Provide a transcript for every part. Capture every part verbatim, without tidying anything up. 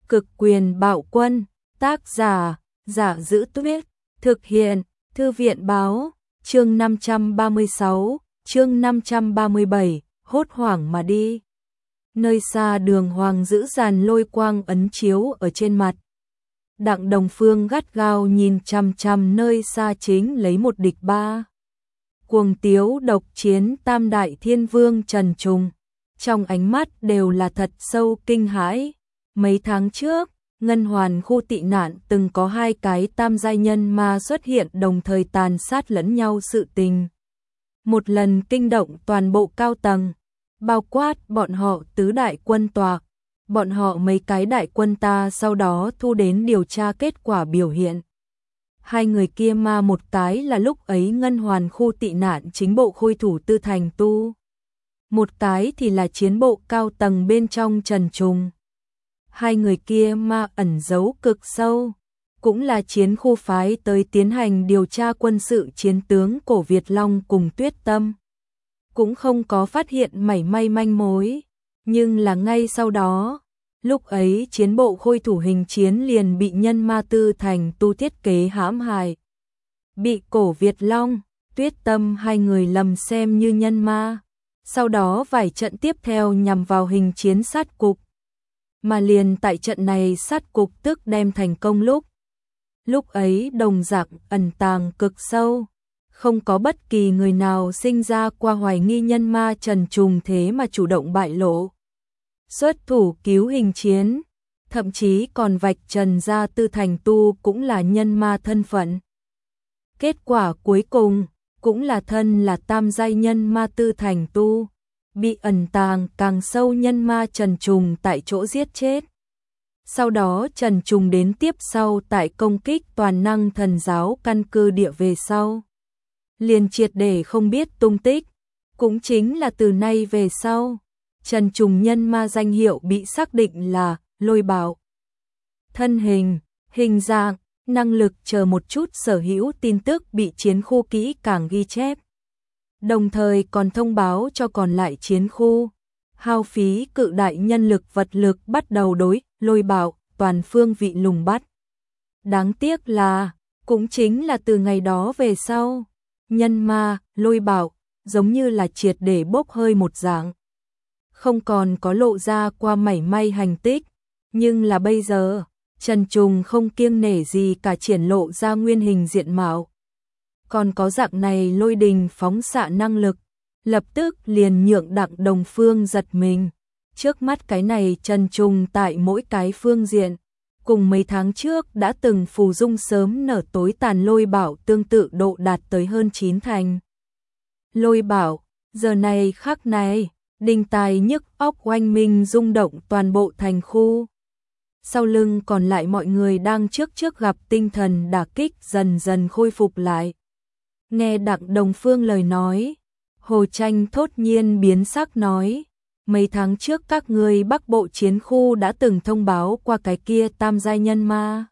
Cực quyền bạo quân, tác giả, Giả Giữ Tuyết, thực hiện, Thư viện báo, chương năm trăm ba mươi sáu, chương năm trăm ba mươi bảy, hốt hoảng mà đi. Nơi xa Đường Hoàng giữ dàn lôi quang ấn chiếu ở trên mặt. Đặng Đồng Phương gắt gao nhìn chằm chằm nơi xa chính lấy một địch ba. Cuồng tiếu độc chiến tam đại thiên vương Trần Trùng. Trong ánh mắt đều là thật sâu kinh hãi. Mấy tháng trước, Ngân Hoàn khu tị nạn từng có hai cái tam giai nhân ma xuất hiện đồng thời tàn sát lẫn nhau sự tình. Một lần kinh động toàn bộ cao tầng, bao quát bọn họ tứ đại quân tòa. Bọn họ mấy cái đại quân ta sau đó thu đến điều tra kết quả biểu hiện. Hai người kia ma một cái là lúc ấy Ngân Hoàn khu tị nạn chính bộ khôi thủ Tư Thành Tu. Một cái thì là chiến bộ cao tầng bên trong Trần Trùng. Hai người kia ma ẩn giấu cực sâu, cũng là chiến khu phái tới tiến hành điều tra quân sự chiến tướng Cổ Việt Long cùng Tuyết Tâm. Cũng không có phát hiện mảy may manh mối, nhưng là ngay sau đó, lúc ấy chiến bộ khôi thủ Hình Chiến liền bị nhân ma Tư Thành Tu thiết kế hãm hại. Bị Cổ Việt Long, Tuyết Tâm hai người lầm xem như nhân ma, sau đó vài trận tiếp theo nhằm vào Hình Chiến sát cục. Mà liền tại trận này sát cục tức đem thành công lúc. Lúc ấy đồng dạng ẩn tàng cực sâu, không có bất kỳ người nào sinh ra qua hoài nghi nhân ma Trần Trùng thế mà chủ động bại lộ. Xuất thủ cứu Hình Chiến, thậm chí còn vạch trần ra Tư Thành Tu cũng là nhân ma thân phận. Kết quả cuối cùng, cũng là thân là tam giai nhân ma Tư Thành Tu. Bị ẩn tàng càng sâu nhân ma Trần Trùng tại chỗ giết chết. Sau đó Trần Trùng đến tiếp sau tại công kích toàn năng thần giáo căn cứ địa về sau. Liền triệt để không biết tung tích. Cũng chính là từ nay về sau, Trần Trùng nhân ma danh hiệu bị xác định là Lôi Bảo. Thân hình, hình dạng, năng lực chờ một chút sở hữu tin tức bị chiến khu kỹ càng ghi chép. Đồng thời còn thông báo cho còn lại chiến khu, hao phí cự đại nhân lực vật lực bắt đầu đối Lôi Bảo toàn phương vị lùng bắt. Đáng tiếc là, cũng chính là từ ngày đó về sau, nhân ma, Lôi Bảo, giống như là triệt để bốc hơi một dạng. Không còn có lộ ra qua mảy may hành tích, nhưng là bây giờ, Trần Trùng không kiêng nể gì cả triển lộ ra nguyên hình diện mạo. Còn có dạng này lôi đình phóng xạ năng lực, lập tức liền nhượng Đặng Đồng Phương giật mình. Trước mắt cái này Trần Trùng tại mỗi cái phương diện, cùng mấy tháng trước đã từng phù dung sớm nở tối tàn Lôi Bảo tương tự độ đạt tới hơn chín thành. Lôi Bảo, giờ này khắc này, đình tài nhức óc oanh minh rung động toàn bộ thành khu. Sau lưng còn lại mọi người đang trước trước gặp tinh thần đả kích dần dần khôi phục lại. Nghe Đặng Đồng Phương lời nói, Hồ Tranh thốt nhiên biến sắc nói, mấy tháng trước các ngươi Bắc Bộ chiến khu đã từng thông báo qua cái kia tam giai nhân ma.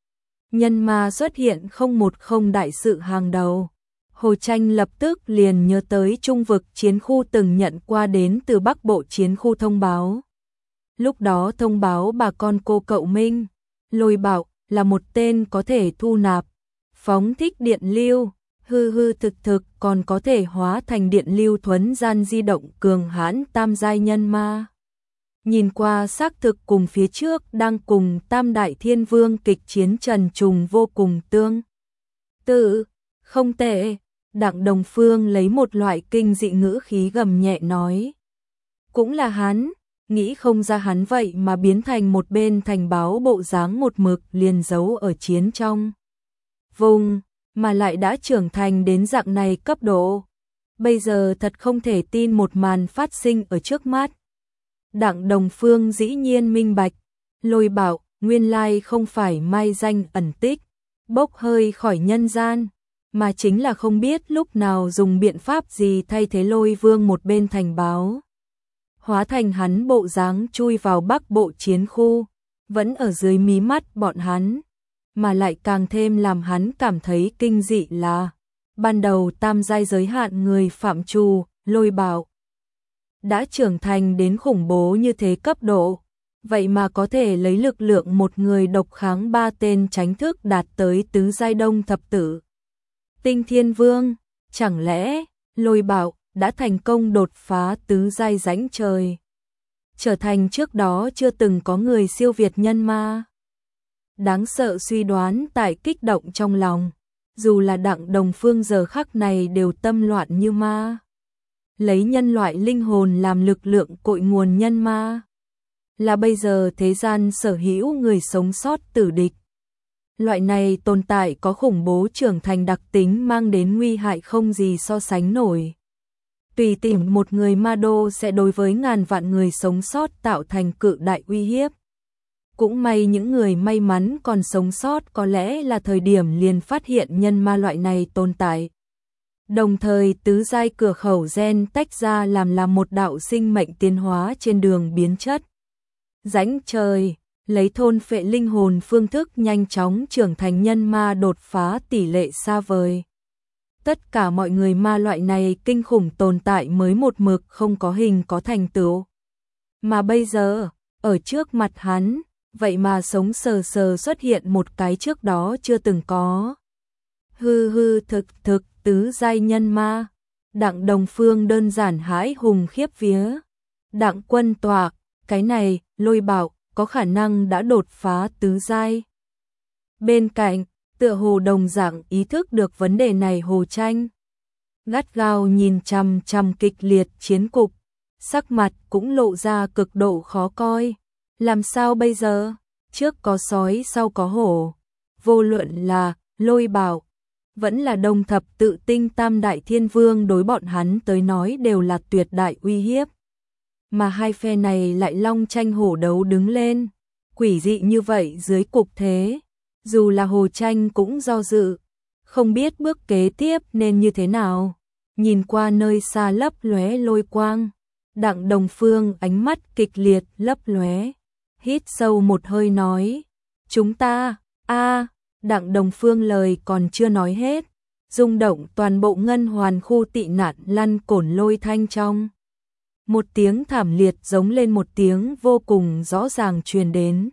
Nhân ma xuất hiện không một không đại sự hàng đầu. Hồ Tranh lập tức liền nhớ tới trung vực chiến khu từng nhận qua đến từ Bắc Bộ chiến khu thông báo. Lúc đó thông báo bà con cô cậu Minh, Lôi Bảo là một tên có thể thu nạp, phóng thích điện lưu, hư hư thực thực còn có thể hóa thành điện lưu thuấn gian di động cường hãn tam giai nhân ma. Nhìn qua xác thực cùng phía trước đang cùng tam đại thiên vương kịch chiến Trần Trùng vô cùng tương tự, không tệ. Đặng Đồng Phương lấy một loại kinh dị ngữ khí gầm nhẹ nói. Cũng là hắn, nghĩ không ra hắn vậy mà biến thành một bên thành báo bộ dáng một mực liền giấu ở chiến trong vùng, mà lại đã trưởng thành đến dạng này cấp độ. Bây giờ thật không thể tin một màn phát sinh ở trước mắt. Đặng Đồng Phương dĩ nhiên minh bạch, Lôi Bảo nguyên lai không phải mai danh ẩn tích, bốc hơi khỏi nhân gian, mà chính là không biết lúc nào dùng biện pháp gì thay thế Lôi Vương một bên thành báo. Hóa thành hắn bộ dáng chui vào Bắc Bộ chiến khu, vẫn ở dưới mí mắt bọn hắn, mà lại càng thêm làm hắn cảm thấy kinh dị là, ban đầu tam giai giới hạn người phạm trù, Lôi Bảo đã trưởng thành đến khủng bố như thế cấp độ, vậy mà có thể lấy lực lượng một người độc kháng ba tên tránh thức đạt tới tứ giai đông thập tử. Tinh Thiên Vương, chẳng lẽ Lôi Bảo đã thành công đột phá tứ giai rãnh trời, trở thành trước đó chưa từng có người siêu việt nhân ma? Đáng sợ suy đoán tại kích động trong lòng, dù là Đặng Đồng Phương giờ khắc này đều tâm loạn như ma. Lấy nhân loại linh hồn làm lực lượng cội nguồn nhân ma, là bây giờ thế gian sở hữu người sống sót tử địch. Loại này tồn tại có khủng bố trưởng thành đặc tính mang đến nguy hại không gì so sánh nổi. Tùy tiện một người ma đô sẽ đối với ngàn vạn người sống sót tạo thành cự đại uy hiếp. Cũng may những người may mắn còn sống sót có lẽ là thời điểm liền phát hiện nhân ma loại này tồn tại. Đồng thời tứ giai cửa khẩu gen tách ra làm là một đạo sinh mệnh tiến hóa trên đường biến chất. Rãnh trời, lấy thôn phệ linh hồn phương thức nhanh chóng trưởng thành nhân ma đột phá tỷ lệ xa vời. Tất cả mọi người ma loại này kinh khủng tồn tại mới một mực không có hình có thành tựu. Mà bây giờ, ở trước mặt hắn, vậy mà sống sờ sờ xuất hiện một cái trước đó chưa từng có. Hư hư thực thực tứ giai nhân ma. Đặng Đồng Phương đơn giản hãi hùng khiếp vía. Đặng Quân Tọa, cái này, Lôi Bảo, có khả năng đã đột phá tứ giai. Bên cạnh, tựa hồ đồng dạng ý thức được vấn đề này Hồ Tranh. Gắt gao nhìn chằm chằm kịch liệt chiến cục, sắc mặt cũng lộ ra cực độ khó coi. Làm sao bây giờ? Trước có sói sau có hổ. Vô luận là Lôi Bảo, vẫn là đồng thập tự tinh tam đại thiên vương đối bọn hắn tới nói đều là tuyệt đại uy hiếp. Mà hai phe này lại long tranh hổ đấu đứng lên. Quỷ dị như vậy dưới cục thế. Dù là Hồ Tranh cũng do dự, không biết bước kế tiếp nên như thế nào. Nhìn qua nơi xa lấp lóe lôi quang, Đặng Đồng Phương ánh mắt kịch liệt lấp lóe, hít sâu một hơi nói, chúng ta, a Đặng Đồng Phương lời còn chưa nói hết, rung động toàn bộ ngân hoàn khu tị nạn lăn cổn lôi thanh trong. Một tiếng thảm liệt giống lên một tiếng vô cùng rõ ràng truyền đến,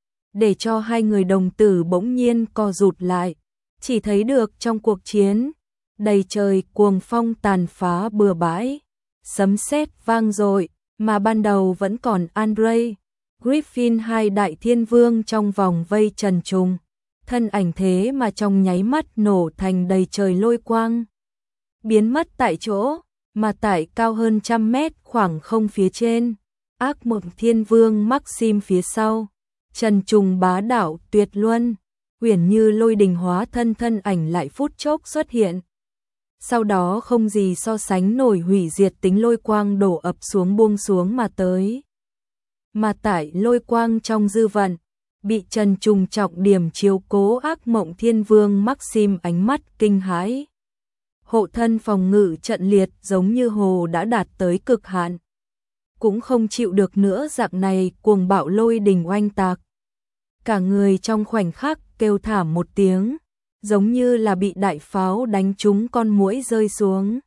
để cho hai người đồng tử bỗng nhiên co rụt lại, chỉ thấy được trong cuộc chiến, đầy trời cuồng phong tàn phá bừa bãi, sấm sét vang dội, mà ban đầu vẫn còn Andre, Griffin hai đại thiên vương trong vòng vây trần trùng, thân ảnh thế mà trong nháy mắt nổ thành đầy trời lôi quang, biến mất tại chỗ, mà tại cao hơn trăm mét khoảng không phía trên, ác mộng thiên vương Maxim phía sau. Trần trùng bá đạo tuyệt luân, uyển như lôi đình hóa thân thân ảnh lại phút chốc xuất hiện. Sau đó không gì so sánh nổi hủy diệt tính lôi quang đổ ập xuống buông xuống mà tới. Mà tại lôi quang trong dư vận, bị Trần trùng trọng điểm chiếu cố ác mộng thiên vương Maxim ánh mắt kinh hãi. Hộ thân phòng ngự trận liệt giống như hồ đã đạt tới cực hạn. Cũng không chịu được nữa dạng này cuồng bạo lôi đình oanh tạc. Cả người trong khoảnh khắc kêu thảm một tiếng, giống như là bị đại pháo đánh trúng con muỗi rơi xuống.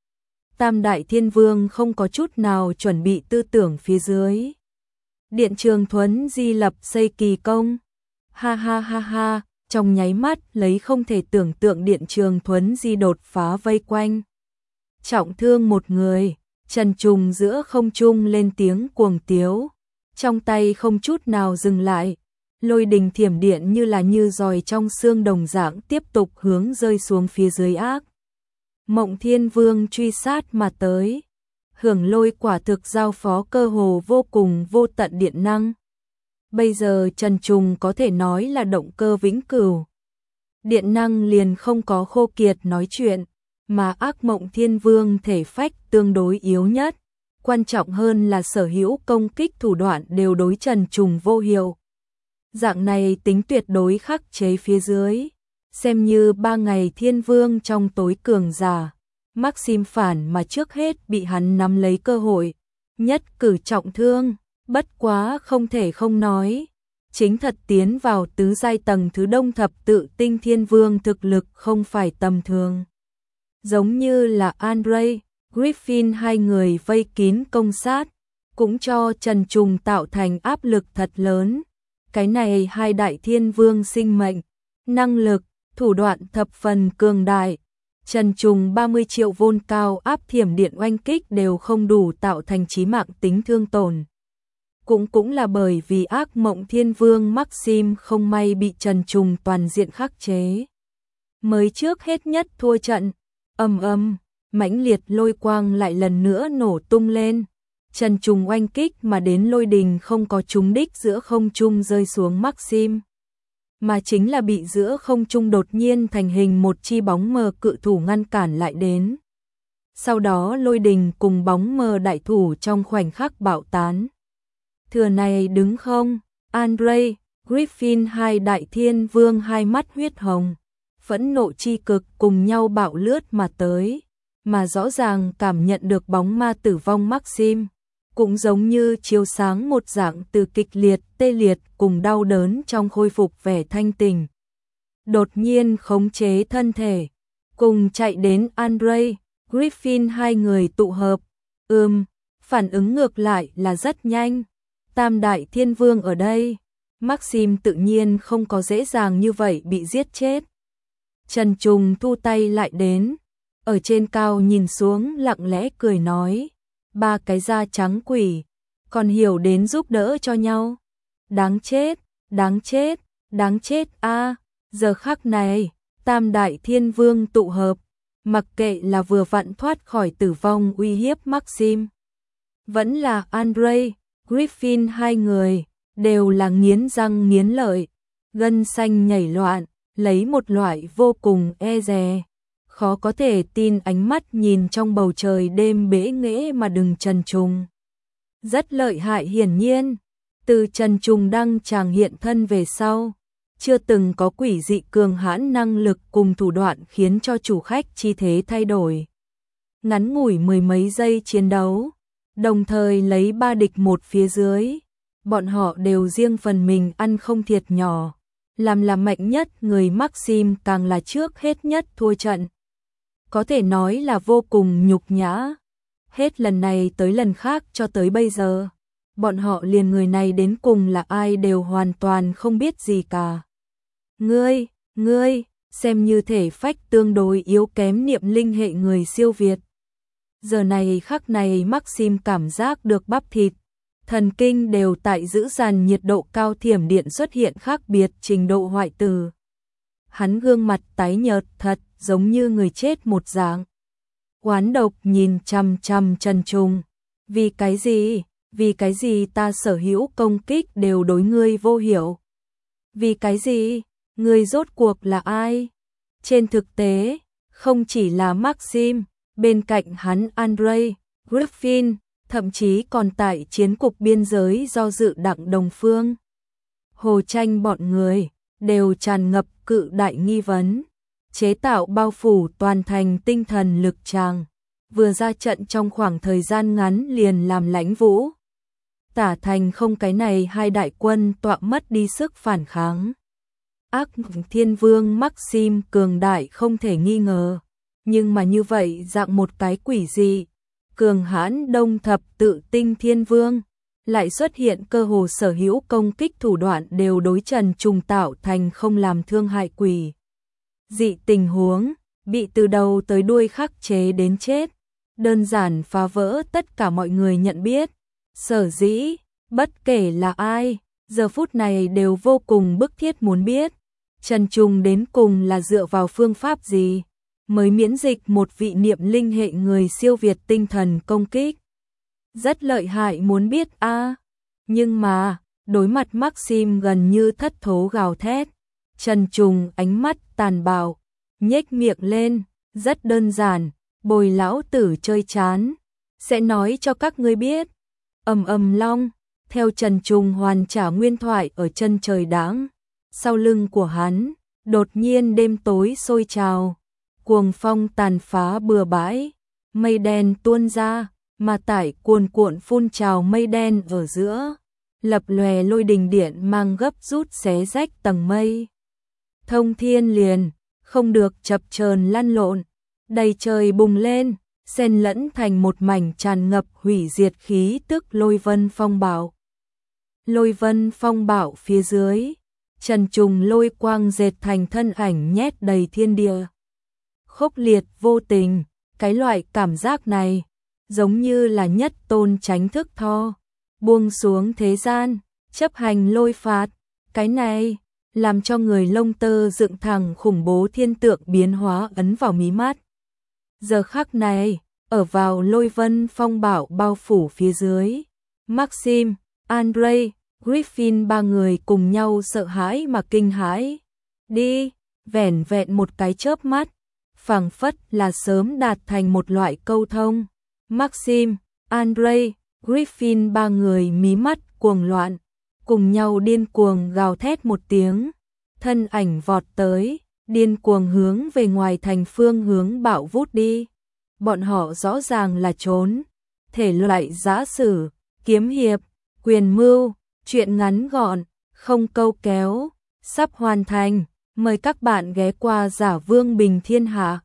Tam đại thiên vương không có chút nào chuẩn bị tư tưởng phía dưới. Điện Trường Thuấn Di lập xây kỳ công. Ha ha ha ha, trong nháy mắt lấy không thể tưởng tượng Điện Trường Thuấn Di đột phá vây quanh. Trọng thương một người, Trần trùng giữa không trung lên tiếng cuồng tiếu, trong tay không chút nào dừng lại. Lôi đình thiểm điện như là như giòi trong xương đồng dạng tiếp tục hướng rơi xuống phía dưới ác. Mộng Thiên Vương truy sát mà tới. Hưởng lôi quả thực giao phó cơ hồ vô cùng vô tận điện năng. Bây giờ Trần Trùng có thể nói là động cơ vĩnh cửu. Điện năng liền không có khô kiệt nói chuyện, mà ác mộng Thiên Vương thể phách tương đối yếu nhất. Quan trọng hơn là sở hữu công kích thủ đoạn đều đối Trần Trùng vô hiệu. Dạng này tính tuyệt đối khắc chế phía dưới, xem như ba ngày thiên vương trong tối cường giả. Maxim phản mà trước hết bị hắn nắm lấy cơ hội, nhất cử trọng thương, bất quá không thể không nói. Chính thật tiến vào tứ giai tầng thứ đông thập tự tinh thiên vương thực lực không phải tầm thường. Giống như là Andre, Griffin hai người vây kín công sát, cũng cho Trần Trùng tạo thành áp lực thật lớn. Cái này hai đại thiên vương sinh mệnh, năng lực, thủ đoạn thập phần cường đại. Trần Trùng ba mươi triệu vôn cao áp thiểm điện oanh kích đều không đủ tạo thành chí mạng tính thương tổn. Cũng cũng là bởi vì ác mộng thiên vương Maxim không may bị Trần Trùng toàn diện khắc chế. Mới trước hết nhất thua trận, ầm ầm, mãnh liệt lôi quang lại lần nữa nổ tung lên. Trần Trùng oanh kích mà đến lôi đình không có trúng đích giữa không trung rơi xuống Maxim, mà chính là bị giữa không trung đột nhiên thành hình một chi bóng mờ cự thủ ngăn cản lại đến. Sau đó lôi đình cùng bóng mờ đại thủ trong khoảnh khắc bạo tán. Thừa này đứng không, Andre, Griffin hai đại thiên vương hai mắt huyết hồng, phẫn nộ chi cực cùng nhau bạo lướt mà tới, mà rõ ràng cảm nhận được bóng ma tử vong Maxim, cũng giống như chiếu sáng một dạng từ kịch liệt, tê liệt cùng đau đớn trong khôi phục vẻ thanh tình. Đột nhiên khống chế thân thể, cùng chạy đến Andre, Griffin hai người tụ hợp, ừm, phản ứng ngược lại là rất nhanh. Tam đại thiên vương ở đây, Maxim tự nhiên không có dễ dàng như vậy bị giết chết. Trần Trùng thu tay lại đến, ở trên cao nhìn xuống lặng lẽ cười nói, ba cái da trắng quỷ, còn hiểu đến giúp đỡ cho nhau. Đáng chết, đáng chết, đáng chết a. Giờ khắc này, tam đại thiên vương tụ hợp, mặc kệ là vừa vặn thoát khỏi tử vong uy hiếp Maxim, vẫn là Andre, Griffin hai người, đều là nghiến răng nghiến lợi, gân xanh nhảy loạn, lấy một loại vô cùng e dè, khó có thể tin ánh mắt nhìn trong bầu trời đêm bế nghễ mà đừng Trần Trùng. Rất lợi hại hiển nhiên, từ Trần Trùng đăng tràng hiện thân về sau, chưa từng có quỷ dị cường hãn năng lực cùng thủ đoạn khiến cho chủ khách chi thế thay đổi. Ngắn ngủi mười mấy giây chiến đấu, đồng thời lấy ba địch một phía dưới, bọn họ đều riêng phần mình ăn không thiệt nhỏ, làm là mạnh nhất người Maxim càng là trước hết nhất thua trận. Có thể nói là vô cùng nhục nhã. Hết lần này tới lần khác cho tới bây giờ, bọn họ liền người này đến cùng là ai đều hoàn toàn không biết gì cả. Ngươi, ngươi, xem như thể phách tương đối yếu kém niệm linh hệ người siêu việt. Giờ này khắc này Maxim cảm giác được bắp thịt, thần kinh đều tại giữ dàn nhiệt độ cao thiểm điện xuất hiện khác biệt trình độ hoại tử. Hắn gương mặt tái nhợt thật giống như người chết một dạng. Oán độc nhìn chằm chằm Trần Trùng. Vì cái gì? Vì cái gì ta sở hữu công kích đều đối ngươi vô hiệu? Vì cái gì? Ngươi rốt cuộc là ai? Trên thực tế, không chỉ là Maxim, bên cạnh hắn Andre, Griffin, thậm chí còn tại chiến cục biên giới do dự Đặng Đồng Phương, Hồ Tranh bọn người, đều tràn ngập cự đại nghi vấn. Chế tạo bao phủ toàn thành tinh thần lực tràng, vừa ra trận trong khoảng thời gian ngắn liền làm lãnh vũ. Tả thành không cái này hai đại quân tọa mất đi sức phản kháng. Ác thiên vương Maxim cường đại không thể nghi ngờ, nhưng mà như vậy dạng một cái quỷ dị, cường hãn đông thập tự tinh thiên vương, lại xuất hiện cơ hồ sở hữu công kích thủ đoạn đều đối Trần Trùng tạo thành không làm thương hại quỷ dị tình huống, bị từ đầu tới đuôi khắc chế đến chết, đơn giản phá vỡ tất cả mọi người nhận biết. Sở dĩ, bất kể là ai, giờ phút này đều vô cùng bức thiết muốn biết, Trần Trùng đến cùng là dựa vào phương pháp gì, mới miễn dịch một vị niệm linh hệ người siêu việt tinh thần công kích. Rất lợi hại muốn biết a à. Nhưng mà, đối mặt Maxim gần như thất thố gào thét, Trần Trùng ánh mắt tàn bạo, nhếch miệng lên, rất đơn giản, bồi lão tử chơi chán, sẽ nói cho các ngươi biết. Ầm ầm long, theo Trần Trùng hoàn trả nguyên thoại ở chân trời đãng, sau lưng của hắn, đột nhiên đêm tối sôi trào, cuồng phong tàn phá bừa bãi, mây đen tuôn ra, mà tải cuồn cuộn phun trào mây đen ở giữa, lập lòe lôi đình điện mang gấp rút xé rách tầng mây. Thông thiên liền, không được chập chờn lăn lộn, đầy trời bùng lên, xen lẫn thành một mảnh tràn ngập hủy diệt khí tức lôi vân phong bạo. Lôi vân phong bạo phía dưới, trần trùng lôi quang dệt thành thân ảnh nhét đầy thiên địa. Khốc liệt vô tình, cái loại cảm giác này, giống như là nhất tôn chánh thức tho, buông xuống thế gian, chấp hành lôi phạt, cái này, làm cho người lông tơ dựng thẳng khủng bố thiên tượng biến hóa ấn vào mí mắt. Giờ khắc này, ở vào lôi vân phong bạo bao phủ phía dưới, Maxim, Andre, Griffin ba người cùng nhau sợ hãi mà kinh hãi. Đi, vẻn vẹn một cái chớp mắt, phảng phất là sớm đạt thành một loại câu thông. Maxim, Andre, Griffin ba người mí mắt cuồng loạn, cùng nhau điên cuồng gào thét một tiếng, thân ảnh vọt tới, điên cuồng hướng về ngoài thành phương hướng bạo vút đi. Bọn họ rõ ràng là trốn, thể loại giã sử, kiếm hiệp, quyền mưu, chuyện ngắn gọn, không câu kéo, sắp hoàn thành, mời các bạn ghé qua Giả Vương Bình Thiên Hạ.